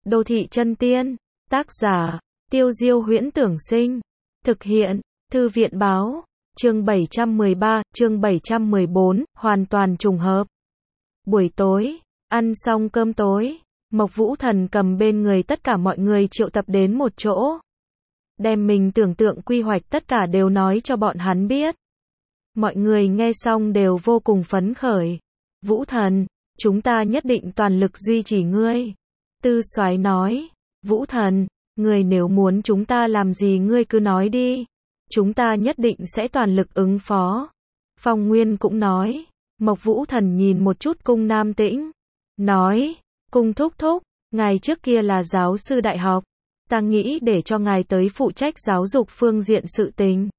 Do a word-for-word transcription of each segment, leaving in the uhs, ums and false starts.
Đô thị chân tiên. Tác giả, Tiêu Diêu Huyễn Tưởng Sinh. Thực hiện, Thư viện báo. Chương bảy trăm mười ba, chương bảy trăm mười bốn, hoàn toàn trùng hợp. Buổi tối, ăn xong cơm tối, Mộc Vũ Thần cầm bên người tất cả mọi người triệu tập đến một chỗ. Đem mình tưởng tượng quy hoạch tất cả đều nói cho bọn hắn biết. Mọi người nghe xong đều vô cùng phấn khởi. Vũ Thần, chúng ta nhất định toàn lực duy trì ngươi. Tư Soái nói, Vũ Thần, ngươi nếu muốn chúng ta làm gì ngươi cứ nói đi. Chúng ta nhất định sẽ toàn lực ứng phó. Phong Nguyên cũng nói. Mộc Vũ Thần nhìn một chút Cung Nam Tĩnh. Nói, Cung thúc thúc, ngài trước kia là giáo sư đại học. Ta nghĩ để cho ngài tới phụ trách giáo dục phương diện sự tình.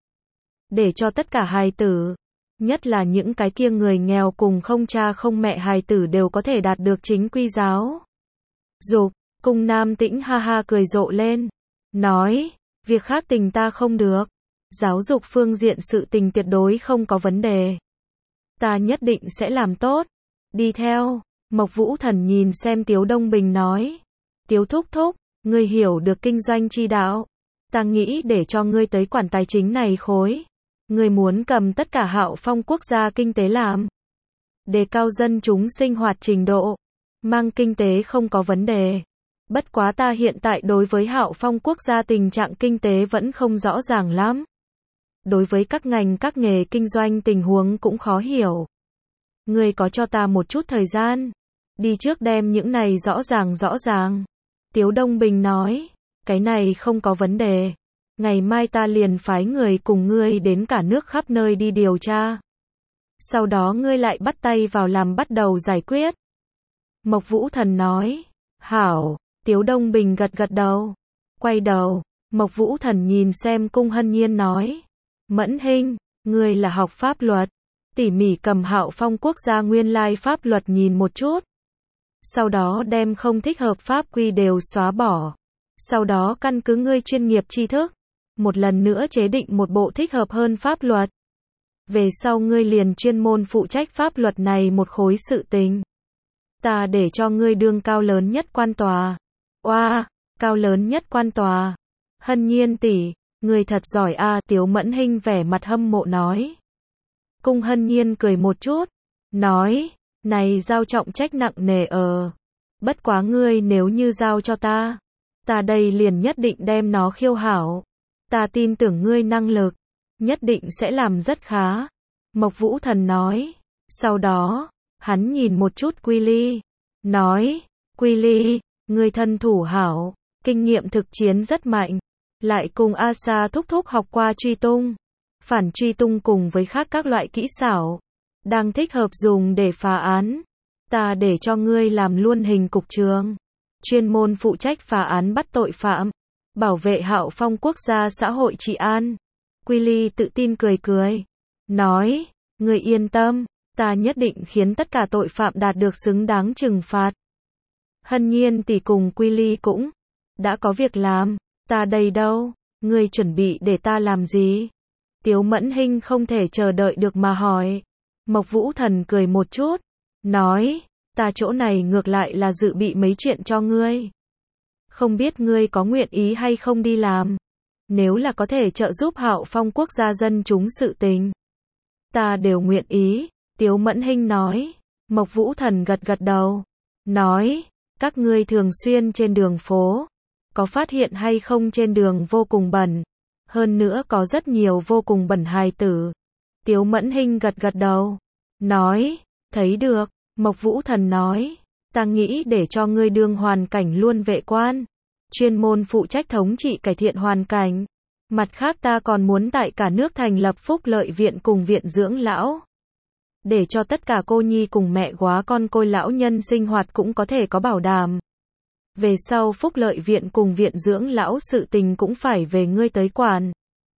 Để cho tất cả hài tử, nhất là những cái kia người nghèo cùng không cha không mẹ hài tử đều có thể đạt được chính quy giáo dục. Cung Nam Tĩnh ha ha cười rộ lên. Nói, việc khác tình ta không được. Giáo dục phương diện sự tình tuyệt đối không có vấn đề. Ta nhất định sẽ làm tốt. Đi theo, Mộc Vũ Thần nhìn xem Tiếu Đông Bình nói. Tiếu thúc thúc, ngươi hiểu được kinh doanh chi đạo. Ta nghĩ để cho ngươi tới quản tài chính này khối. Ngươi muốn cầm tất cả Hạo Phong quốc gia kinh tế làm. Đề cao dân chúng sinh hoạt trình độ. Mang kinh tế không có vấn đề. Bất quá ta hiện tại đối với Hạo Phong quốc gia tình trạng kinh tế vẫn không rõ ràng lắm. Đối với các ngành các nghề kinh doanh tình huống cũng khó hiểu. Ngươi có cho ta một chút thời gian. Đi trước đem những này rõ ràng rõ ràng. Tiếu Đông Bình nói, cái này không có vấn đề. Ngày mai ta liền phái người cùng ngươi đến cả nước khắp nơi đi điều tra. Sau đó ngươi lại bắt tay vào làm bắt đầu giải quyết. Mộc Vũ Thần nói, hảo. Tiếu Đông Bình gật gật đầu. Quay đầu, Mộc Vũ Thần nhìn xem Cung Hân Nhiên nói. Mẫn Hinh, ngươi là học pháp luật. Tỉ mỉ cầm Hạo Phong quốc gia nguyên lai pháp luật nhìn một chút. Sau đó đem không thích hợp pháp quy đều xóa bỏ. Sau đó căn cứ ngươi chuyên nghiệp tri thức. Một lần nữa chế định một bộ thích hợp hơn pháp luật. Về sau ngươi liền chuyên môn phụ trách pháp luật này một khối sự tình. Ta để cho ngươi đương cao lớn nhất quan tòa. Oa, wow, cao lớn nhất quan tòa. Hân Nhiên tỷ, ngươi thật giỏi a, à, Tiếu Mẫn Hinh vẻ mặt hâm mộ nói. Cung Hân Nhiên cười một chút, nói, này giao trọng trách nặng nề ờ. Bất quá ngươi nếu như giao cho ta, ta đây liền nhất định đem nó khiêu hảo. Ta tin tưởng ngươi năng lực, nhất định sẽ làm rất khá. Mộc Vũ Thần nói. Sau đó, hắn nhìn một chút Quy Ly, nói, Quy Ly, ngươi thân thủ hảo, kinh nghiệm thực chiến rất mạnh, lại cùng A Sa thúc thúc học qua truy tung, phản truy tung cùng với khác các loại kỹ xảo, đang thích hợp dùng để phá án. Ta để cho ngươi làm luôn hình cục trưởng, chuyên môn phụ trách phá án bắt tội phạm, bảo vệ Hạo Phong quốc gia xã hội trị an. Quy Ly tự tin cười cười, nói, ngươi yên tâm, ta nhất định khiến tất cả tội phạm đạt được xứng đáng trừng phạt. Hân Nhiên tỷ cùng Quy Ly cũng đã có việc làm, ta đây đâu, ngươi chuẩn bị để ta làm gì? Tiếu Mẫn Hinh không thể chờ đợi được mà hỏi. Mộc Vũ Thần cười một chút, nói, ta chỗ này ngược lại là dự bị mấy chuyện cho ngươi. Không biết ngươi có nguyện ý hay không đi làm? Nếu là có thể trợ giúp Hạo Phong quốc gia dân chúng sự tình, ta đều nguyện ý. Tiếu Mẫn Hinh nói. Mộc Vũ Thần gật gật đầu, nói, các ngươi thường xuyên trên đường phố, có phát hiện hay không trên đường vô cùng bẩn, hơn nữa có rất nhiều vô cùng bẩn hài tử. Tiếu Mẫn Hinh gật gật đầu, nói, thấy được. Mộc Vũ Thần nói, ta nghĩ để cho ngươi đương hoàn cảnh luôn vệ quan, chuyên môn phụ trách thống trị cải thiện hoàn cảnh. Mặt khác ta còn muốn tại cả nước thành lập phúc lợi viện cùng viện dưỡng lão. Để cho tất cả cô nhi cùng mẹ góa con côi lão nhân sinh hoạt cũng có thể có bảo đảm. Về sau phúc lợi viện cùng viện dưỡng lão sự tình cũng phải về ngươi tới quản.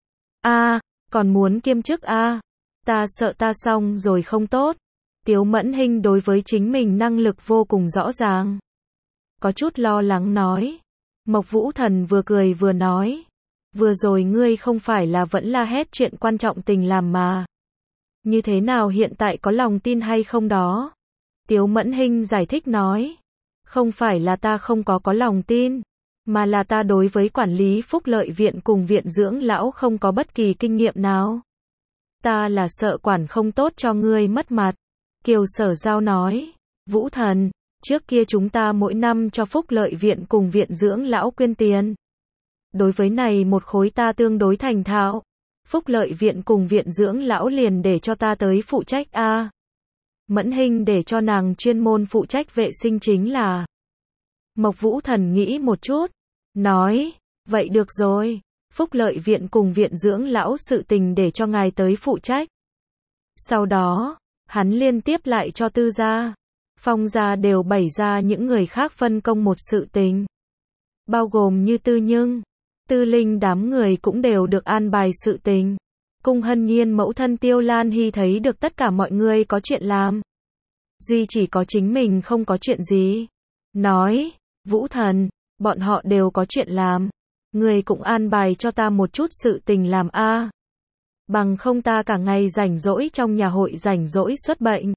A, à, còn muốn kiêm chức a? À? Ta sợ ta xong rồi không tốt. Tiếu Mẫn Hinh đối với chính mình năng lực vô cùng rõ ràng. Có chút lo lắng nói. Mộc Vũ Thần vừa cười vừa nói. Vừa rồi ngươi không phải là vẫn la hét chuyện quan trọng tình làm mà. Như thế nào hiện tại có lòng tin hay không đó? Tiếu Mẫn Hinh giải thích nói. Không phải là ta không có có lòng tin, mà là ta đối với quản lý phúc lợi viện cùng viện dưỡng lão không có bất kỳ kinh nghiệm nào. Ta là sợ quản không tốt cho ngươi mất mặt. Kiều Sở Giao nói, Vũ Thần, trước kia chúng ta mỗi năm cho phúc lợi viện cùng viện dưỡng lão quyên tiền. Đối với này một khối ta tương đối thành thạo. Phúc lợi viện cùng viện dưỡng lão liền để cho ta tới phụ trách a. Mẫn Hinh để cho nàng chuyên môn phụ trách vệ sinh chính là. Mộc Vũ Thần nghĩ một chút, nói, vậy được rồi, phúc lợi viện cùng viện dưỡng lão sự tình để cho ngài tới phụ trách. Sau đó, hắn liên tiếp lại cho Tư gia, Phong gia đều bày ra những người khác phân công một sự tình. Bao gồm như Tư Nhưng, Tư Linh đám người cũng đều được an bài sự tình. Cung Hân Nhiên mẫu thân Tiêu Lan Hy thấy được tất cả mọi người có chuyện làm. Duy chỉ có chính mình không có chuyện gì. Nói, Vũ Thần, bọn họ đều có chuyện làm. Người cũng an bài cho ta một chút sự tình làm a. Bằng không ta cả ngày rảnh rỗi trong nhà hội rảnh rỗi xuất bệnh.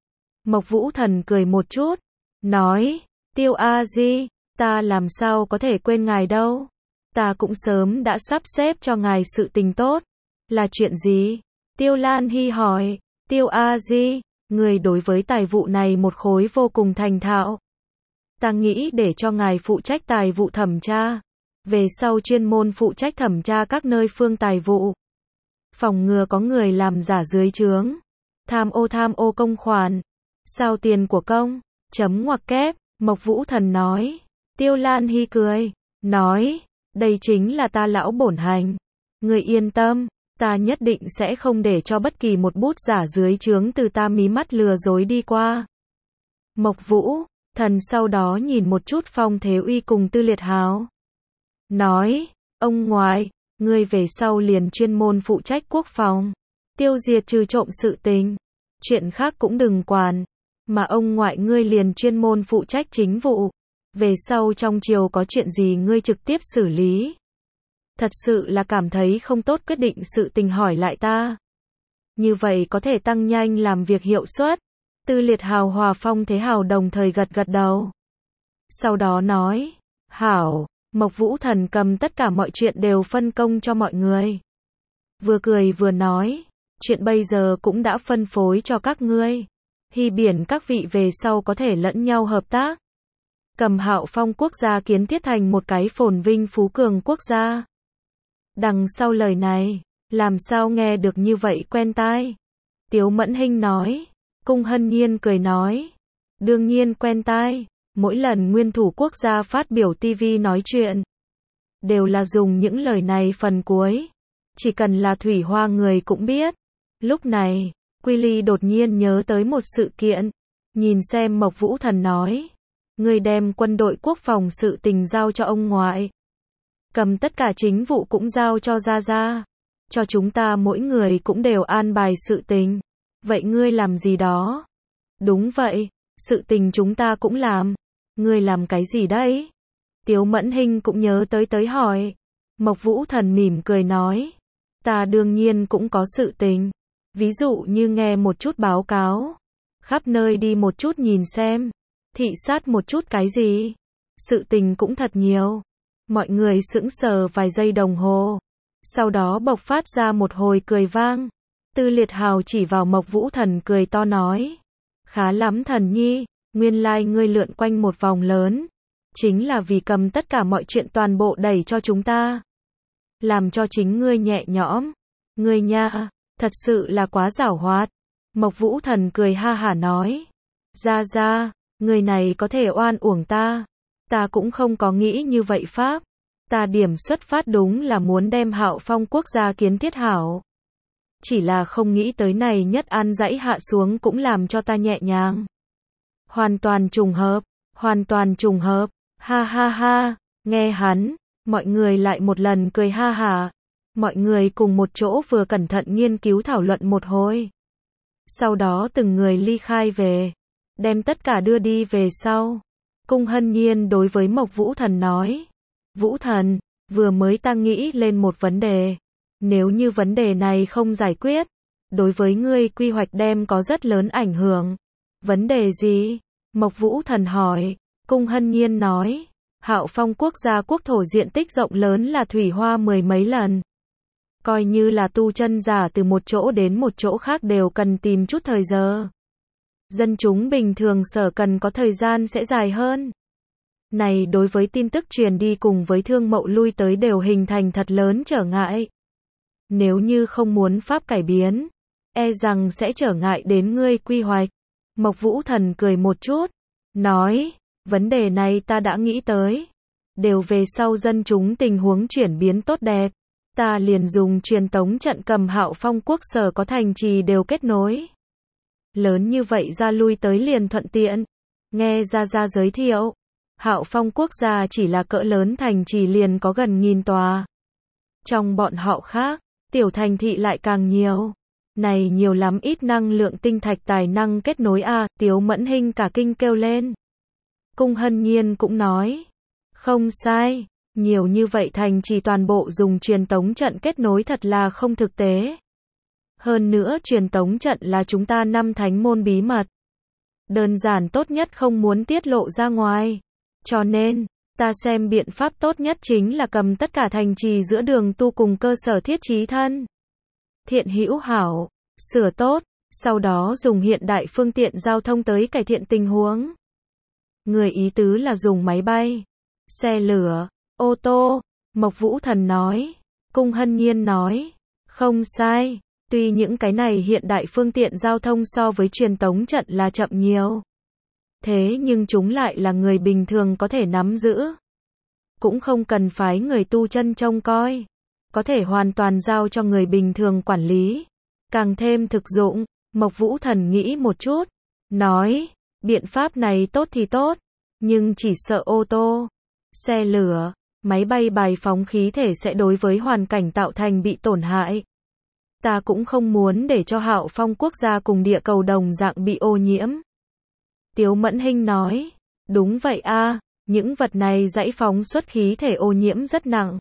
Mộc Vũ Thần cười một chút, nói, Tiêu A Di, ta làm sao có thể quên ngài đâu. Ta cũng sớm đã sắp xếp cho ngài sự tình tốt. Là chuyện gì? Tiêu Lan Hy hỏi, Tiêu A Di, người đối với tài vụ này một khối vô cùng thành thạo. Ta nghĩ để cho ngài phụ trách tài vụ thẩm tra. Về sau chuyên môn phụ trách thẩm tra các nơi phương tài vụ. Phòng ngừa có người làm giả dưới trướng. Tham ô tham ô công khoản. Sao tiền của công. Chấm ngoặc kép. Mộc Vũ Thần nói. Tiêu Lan Hy cười. Nói. Đây chính là ta lão bổn hành. Người yên tâm. Ta nhất định sẽ không để cho bất kỳ một bút giả dưới trướng từ ta mí mắt lừa dối đi qua. Mộc Vũ Thần sau đó nhìn một chút Phong Thế Uy cùng Tư Liệt Hào. Nói, ông ngoại, ngươi về sau liền chuyên môn phụ trách quốc phòng. Tiêu diệt trừ trộm sự tình. Chuyện khác cũng đừng quản. Mà ông ngoại ngươi liền chuyên môn phụ trách chính vụ. Về sau trong triều có chuyện gì ngươi trực tiếp xử lý. Thật sự là cảm thấy không tốt quyết định sự tình hỏi lại ta. Như vậy có thể tăng nhanh làm việc hiệu suất. Tư Liệt Hào hòa Phong Thế Hào đồng thời gật gật đầu. Sau đó nói, hảo, Mộc Vũ Thần cầm tất cả mọi chuyện đều phân công cho mọi người. Vừa cười vừa nói, chuyện bây giờ cũng đã phân phối cho các ngươi. Hy biển các vị về sau có thể lẫn nhau hợp tác. Cầm Hạo Phong quốc gia kiến thiết thành một cái phồn vinh phú cường quốc gia. Đằng sau lời này, làm sao nghe được như vậy quen tai? Tiếu Mẫn Hinh nói. Cung Hân Nhiên cười nói. Đương nhiên quen tai. Mỗi lần nguyên thủ quốc gia phát biểu ti vi nói chuyện, đều là dùng những lời này phần cuối. Chỉ cần là Thủy Hoa người cũng biết. Lúc này, Quy Ly đột nhiên nhớ tới một sự kiện. Nhìn xem Mộc Vũ Thần nói. Người đem quân đội quốc phòng sự tình giao cho ông ngoại. Cầm tất cả chính vụ cũng giao cho Gia Gia. Cho chúng ta mỗi người cũng đều an bài sự tình. Vậy ngươi làm gì đó? Đúng vậy, sự tình chúng ta cũng làm. Ngươi làm cái gì đấy? Tiếu Mẫn Hinh cũng nhớ tới tới hỏi. Mộc Vũ Thần mỉm cười nói. Ta đương nhiên cũng có sự tình. Ví dụ như nghe một chút báo cáo. Khắp nơi đi một chút nhìn xem. Thị sát một chút cái gì. Sự tình cũng thật nhiều. Mọi người sững sờ vài giây đồng hồ. Sau đó bộc phát ra một hồi cười vang. Tư Liệt Hào chỉ vào Mộc Vũ Thần cười to nói. Khá lắm Thần Nhi, nguyên lai ngươi lượn quanh một vòng lớn. Chính là vì cầm tất cả mọi chuyện toàn bộ đẩy cho chúng ta. Làm cho chính ngươi nhẹ nhõm. Ngươi nha, thật sự là quá giảo hoạt. Mộc Vũ Thần cười ha hả nói. Ra ra, người này có thể oan uổng ta. Ta cũng không có nghĩ như vậy pháp. Ta điểm xuất phát đúng là muốn đem Hạo Phong quốc gia kiến thiết hảo. Chỉ là không nghĩ tới này nhất an dãy hạ xuống cũng làm cho ta nhẹ nhàng. Hoàn toàn trùng hợp, hoàn toàn trùng hợp, ha ha ha, nghe hắn, mọi người lại một lần cười ha hả. Mọi người cùng một chỗ vừa cẩn thận nghiên cứu thảo luận một hồi. Sau đó từng người ly khai về, đem tất cả đưa đi về sau. Cung Hân Nhiên đối với Mộc Vũ Thần nói. Vũ Thần, vừa mới ta nghĩ lên một vấn đề. Nếu như vấn đề này không giải quyết, đối với ngươi quy hoạch đem có rất lớn ảnh hưởng. Vấn đề gì? Mộc Vũ Thần hỏi. Cung Hân Nhiên nói, Hạo Phong quốc gia quốc thổ diện tích rộng lớn là thủy hoa mười mấy lần. Coi như là tu chân giả từ một chỗ đến một chỗ khác đều cần tìm chút thời giờ. Dân chúng bình thường sở cần có thời gian sẽ dài hơn. Này đối với tin tức truyền đi cùng với thương mậu lui tới đều hình thành thật lớn trở ngại. Nếu như không muốn pháp cải biến, e rằng sẽ trở ngại đến ngươi quy hoạch. Mộc Vũ Thần cười một chút, nói, vấn đề này ta đã nghĩ tới. Đều về sau dân chúng tình huống chuyển biến tốt đẹp. Ta liền dùng truyền tống trận cầm Hạo Phong quốc sở có thành trì đều kết nối. Lớn như vậy ra lui tới liền thuận tiện. Nghe ra ra giới thiệu, Hạo Phong quốc gia chỉ là cỡ lớn thành trì liền có gần nghìn tòa. Trong bọn họ khác, tiểu thành thị lại càng nhiều. Này nhiều lắm ít năng lượng tinh thạch tài năng kết nối a, à, Tiếu Mẫn Hinh cả kinh kêu lên. Cung Hân Nhiên cũng nói, không sai, nhiều như vậy thành trì toàn bộ dùng truyền tống trận kết nối thật là không thực tế. Hơn nữa truyền tống trận là chúng ta năm thánh môn bí mật. Đơn giản tốt nhất không muốn tiết lộ ra ngoài. Cho nên, ta xem biện pháp tốt nhất chính là cầm tất cả thành trì giữa đường tu cùng cơ sở thiết trí thân. Thiện hữu hảo, sửa tốt, sau đó dùng hiện đại phương tiện giao thông tới cải thiện tình huống. Người ý tứ là dùng máy bay, xe lửa, ô tô, Mộc Vũ Thần nói. Cung Hân Nhiên nói, không sai, tuy những cái này hiện đại phương tiện giao thông so với truyền tống trận là chậm nhiều. Thế nhưng chúng lại là người bình thường có thể nắm giữ. Cũng không cần phái người tu chân trông coi. Có thể hoàn toàn giao cho người bình thường quản lý. Càng thêm thực dụng, Mộc Vũ Thần nghĩ một chút. Nói, biện pháp này tốt thì tốt. Nhưng chỉ sợ ô tô, xe lửa, máy bay bài phóng khí thể sẽ đối với hoàn cảnh tạo thành bị tổn hại. Ta cũng không muốn để cho Hạo Phong quốc gia cùng địa cầu đồng dạng bị ô nhiễm. Tiếu Mẫn Hinh nói, đúng vậy a, những vật này dãy phóng xuất khí thể ô nhiễm rất nặng.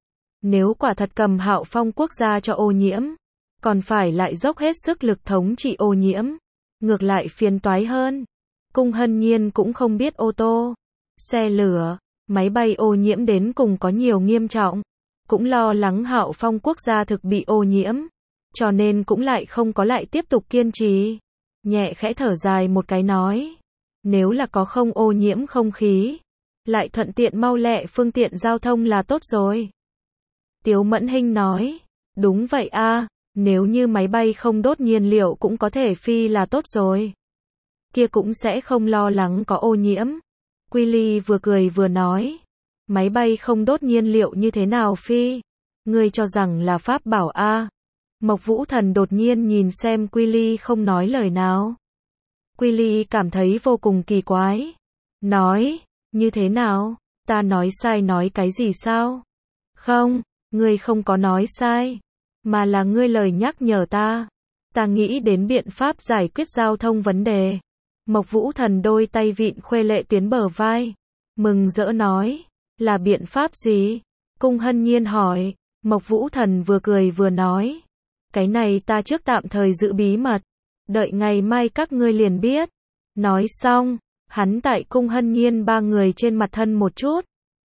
Nếu quả thật cầm Hạo Phong quốc gia cho ô nhiễm, còn phải lại dốc hết sức lực thống trị ô nhiễm, ngược lại phiền toái hơn. Cung Hân Nhiên cũng không biết ô tô, xe lửa, máy bay ô nhiễm đến cùng có nhiều nghiêm trọng, cũng lo lắng Hạo Phong quốc gia thực bị ô nhiễm, cho nên cũng lại không có lại tiếp tục kiên trì. Nhẹ khẽ thở dài một cái nói, nếu là có không ô nhiễm không khí, lại thuận tiện mau lẹ phương tiện giao thông là tốt rồi. Tiếu Mẫn Hinh nói, đúng vậy a, nếu như máy bay không đốt nhiên liệu cũng có thể phi là tốt rồi. Kia cũng sẽ không lo lắng có ô nhiễm. Quy Ly vừa cười vừa nói, máy bay không đốt nhiên liệu như thế nào phi? Ngươi cho rằng là pháp bảo a? Mộc Vũ Thần đột nhiên nhìn xem Quy Ly không nói lời nào. Quy Ly cảm thấy vô cùng kỳ quái. Nói, như thế nào? Ta nói sai nói cái gì sao? Không, ngươi không có nói sai, mà là ngươi lời nhắc nhở ta. Ta nghĩ đến biện pháp giải quyết giao thông vấn đề. Mộc Vũ Thần đôi tay vịn Khuê Lệ Tuyến bờ vai, mừng rỡ nói, là biện pháp gì? Cung Hân Nhiên hỏi. Mộc Vũ Thần vừa cười vừa nói, cái này ta trước tạm thời giữ bí mật, đợi ngày mai các ngươi liền biết. Nói xong, hắn tại Cung Hân Nhiên ba người trên mặt thân một chút,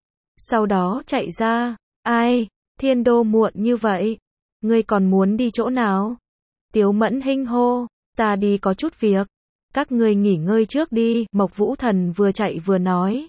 sau đó chạy ra. Ai, Thiên Đô muộn như vậy, ngươi còn muốn đi chỗ nào? Tiếu Mẫn Hinh hô, ta đi có chút việc, các ngươi nghỉ ngơi trước đi. Mộc Vũ Thần vừa chạy vừa nói,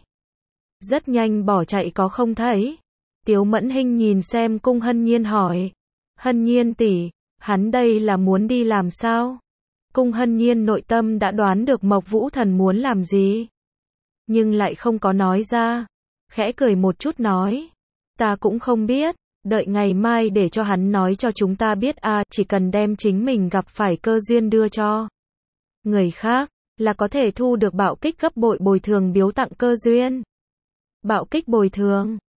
rất nhanh bỏ chạy có không thấy. Tiếu Mẫn Hinh nhìn xem Cung Hân Nhiên hỏi, Hân Nhiên tỷ, hắn đây là muốn đi làm sao? Cung Hân Nhiên nội tâm đã đoán được Mộc Vũ Thần muốn làm gì, nhưng lại không có nói ra, khẽ cười một chút nói, ta cũng không biết, đợi ngày mai để cho hắn nói cho chúng ta biết a, à, chỉ cần đem chính mình gặp phải cơ duyên đưa cho người khác, là có thể thu được bạo kích gấp bội bồi thường biếu tặng cơ duyên. Bạo kích bồi thường